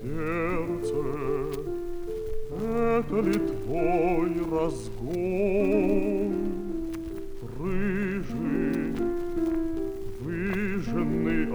сердце, это ли твой разгон? Рыжий, выжженный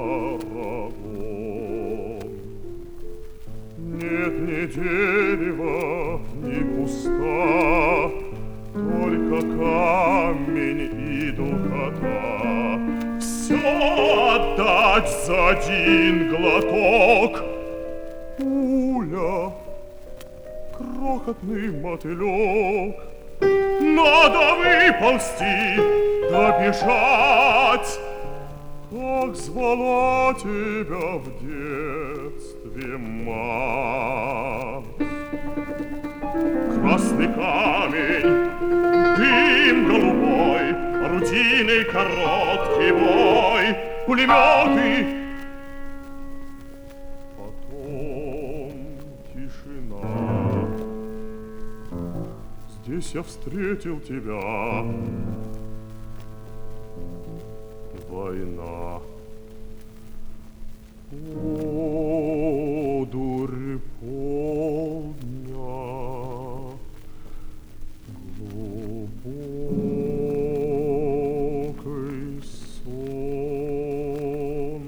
Арагон. Нет ни дерева, ни куста, только камень и духота. Все отдать за один глоток. Пуля, крохотный мотылек, надо выползти, добежать. Как звала тебя в детстве мать. Красный камень, дым голубой, орудийный короткий бой, пулеметы. Потом тишина. Здесь я встретил тебя. Война. О, дурь полдня, глубокий сон.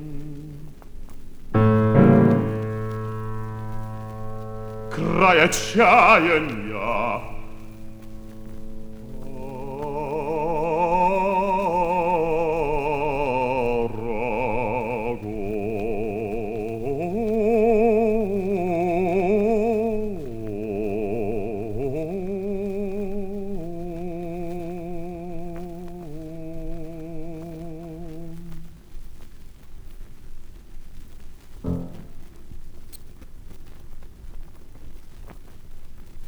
Край отчаяния.